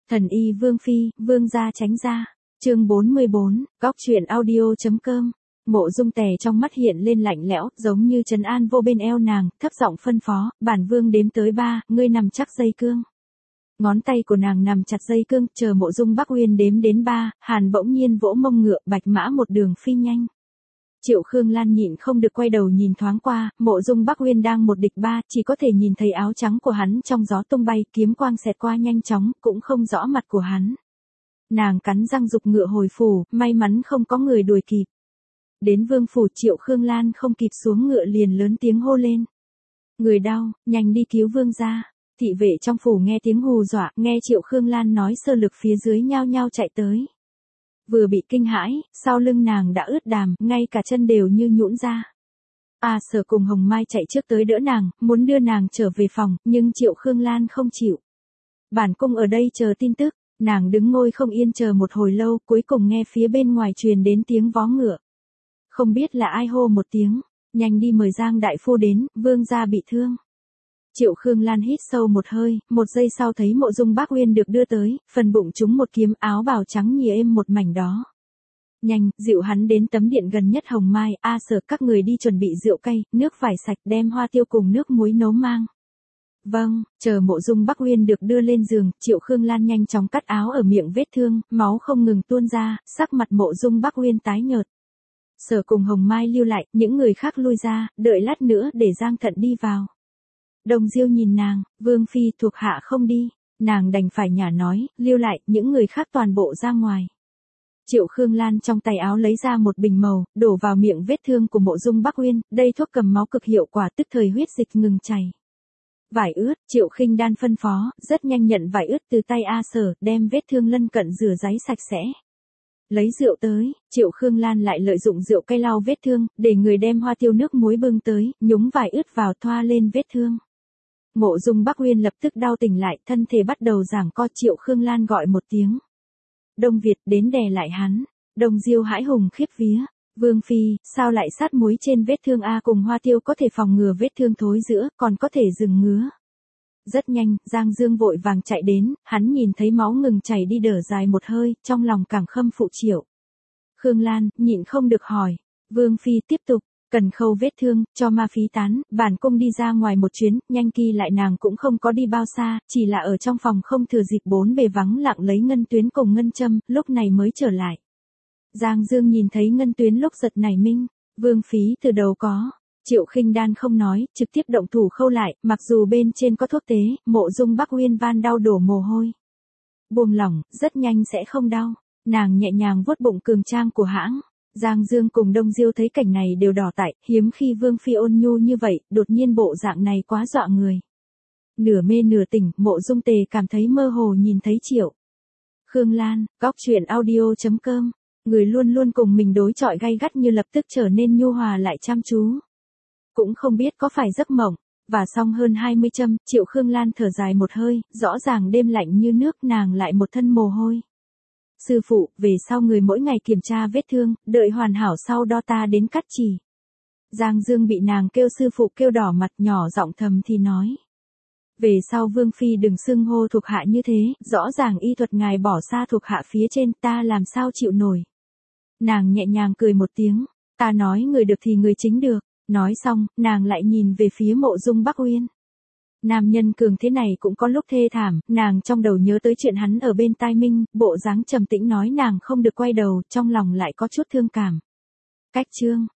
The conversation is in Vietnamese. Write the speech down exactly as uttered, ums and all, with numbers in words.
Thần y Vương Phi, Vương gia tránh ra. Chương bốn mươi bốn, góc truyện audio.com. Mộ Dung Tề trong mắt hiện lên lạnh lẽo, giống như trấn an vô bên eo nàng, thấp giọng phân phó, bản vương đếm tới ba, ngươi nằm chắc dây cương. Ngón tay của nàng nằm chặt dây cương, chờ Mộ Dung Bắc Uyên đếm đến ba, Hàn bỗng nhiên vỗ mông ngựa, bạch mã một đường phi nhanh. Triệu Khương Lan nhịn không được quay đầu nhìn thoáng qua, Mộ Dung Bắc Uyên đang một địch ba, chỉ có thể nhìn thấy áo trắng của hắn trong gió tung bay, kiếm quang xẹt qua nhanh chóng, cũng không rõ mặt của hắn. Nàng cắn răng giục ngựa hồi phủ, may mắn không có người đuổi kịp. Đến vương phủ, Triệu Khương Lan không kịp xuống ngựa liền lớn tiếng hô lên. Người đau, nhanh đi cứu vương gia. Thị vệ trong phủ nghe tiếng hù dọa, nghe Triệu Khương Lan nói sơ lược phía dưới nhao nhao chạy tới. Vừa bị kinh hãi, sau lưng nàng đã ướt đàm, ngay cả chân đều như nhũn ra. A Sở cùng Hồng Mai chạy trước tới đỡ nàng, muốn đưa nàng trở về phòng, nhưng Triệu Khương Lan không chịu. Bản cung ở đây chờ tin tức, nàng đứng ngồi không yên chờ một hồi lâu, cuối cùng nghe phía bên ngoài truyền đến tiếng vó ngựa. Không biết là ai hô một tiếng, nhanh đi mời Giang đại phu đến, vương gia bị thương. Triệu Khương Lan hít sâu một hơi, một giây sau thấy Mộ Dung Bắc Uyên được đưa tới, phần bụng trúng một kiếm, áo bào trắng nhì êm một mảnh đó. Nhanh, dịu hắn đến tấm điện gần nhất. Hồng Mai, A Sở các người đi chuẩn bị rượu cay, nước vải sạch, đem hoa tiêu cùng nước muối nấu mang. Vâng, chờ Mộ Dung Bắc Uyên được đưa lên giường, Triệu Khương Lan nhanh chóng cắt áo ở miệng vết thương, máu không ngừng tuôn ra, sắc mặt Mộ Dung Bắc Uyên tái nhợt. Sở cùng Hồng Mai lưu lại, những người khác lui ra, đợi lát nữa để Giang Thận đi vào. Đồng Diêu nhìn nàng, Vương Phi thuộc hạ không đi, nàng đành phải nhả nói, lưu lại, những người khác toàn bộ ra ngoài. Triệu Khương Lan trong tay áo lấy ra một bình màu, đổ vào miệng vết thương của Mộ Dung Bắc Uyên, đây thuốc cầm máu cực hiệu quả, tức thời huyết dịch ngừng chảy. Vải ướt, Triệu Khinh Đan phân phó, rất nhanh nhận vải ướt từ tay A Sở, đem vết thương lân cận rửa ráy sạch sẽ. Lấy rượu tới, Triệu Khương Lan lại lợi dụng rượu cay lau vết thương, để người đem hoa tiêu nước muối bưng tới, nhúng vải ướt vào thoa lên vết thương. Mộ Dung Bắc Uyên lập tức đau tỉnh lại, thân thể bắt đầu giằng co. Triệu Khương Lan gọi một tiếng. Đông Việt đến đè lại hắn. Đồng Diêu hãi hùng khiếp vía. Vương Phi, sao lại sát muối trên vết thương a? Cùng hoa tiêu có thể phòng ngừa vết thương thối rữa, còn có thể dừng ngứa. Rất nhanh, Giang Dương vội vàng chạy đến, hắn nhìn thấy máu ngừng chảy đi đở dài một hơi, trong lòng càng khâm phụ Triệu Khương Lan, nhịn không được hỏi. Vương Phi tiếp tục, cần khâu vết thương, cho ma phí tán, bản cung đi ra ngoài một chuyến, nhanh kỳ lại. Nàng cũng không có đi bao xa, chỉ là ở trong phòng không thừa dịp bốn bề vắng lặng lấy ngân tuyến cùng ngân châm, lúc này mới trở lại. Giang Dương nhìn thấy ngân tuyến lúc giật nảy mình, Vương Phi từ đầu có. Triệu Khinh Đan không nói, trực tiếp động thủ khâu lại, mặc dù bên trên có thuốc tế, Mộ Dung Bắc Uyên van đau đổ mồ hôi. Buông lỏng, rất nhanh sẽ không đau. Nàng nhẹ nhàng vuốt bụng cường trang của hãng. Giang Dương cùng Đông Diêu thấy cảnh này đều đỏ tại, hiếm khi Vương Phi ôn nhu như vậy, đột nhiên bộ dạng này quá dọa người. Nửa mê nửa tỉnh, Mộ Dung Tề cảm thấy mơ hồ nhìn thấy Triệu Khương Lan, góc truyện audio.com, người luôn luôn cùng mình đối chọi gay gắt như lập tức trở nên nhu hòa lại chăm chú. Cũng không biết có phải giấc mộng, và xong hơn hai mươi châm, Triệu Khương Lan thở dài một hơi, rõ ràng đêm lạnh như nước, nàng lại một thân mồ hôi. Sư phụ, về sau người mỗi ngày kiểm tra vết thương, đợi hoàn hảo sau đó ta đến cắt chỉ. Giang Dương bị nàng kêu sư phụ kêu đỏ mặt, nhỏ giọng thầm thì nói. Về sau Vương Phi đừng xưng hô thuộc hạ như thế, rõ ràng y thuật ngài bỏ xa thuộc hạ phía trên, ta làm sao chịu nổi. Nàng nhẹ nhàng cười một tiếng, ta nói người được thì người chính được. Nói xong, nàng lại nhìn về phía Mộ Dung Bắc Uyên. Nam nhân cường thế này cũng có lúc thê thảm, nàng trong đầu nhớ tới chuyện hắn ở bên tai Minh, bộ dáng trầm tĩnh nói nàng không được quay đầu, trong lòng lại có chút thương cảm. Cách chương.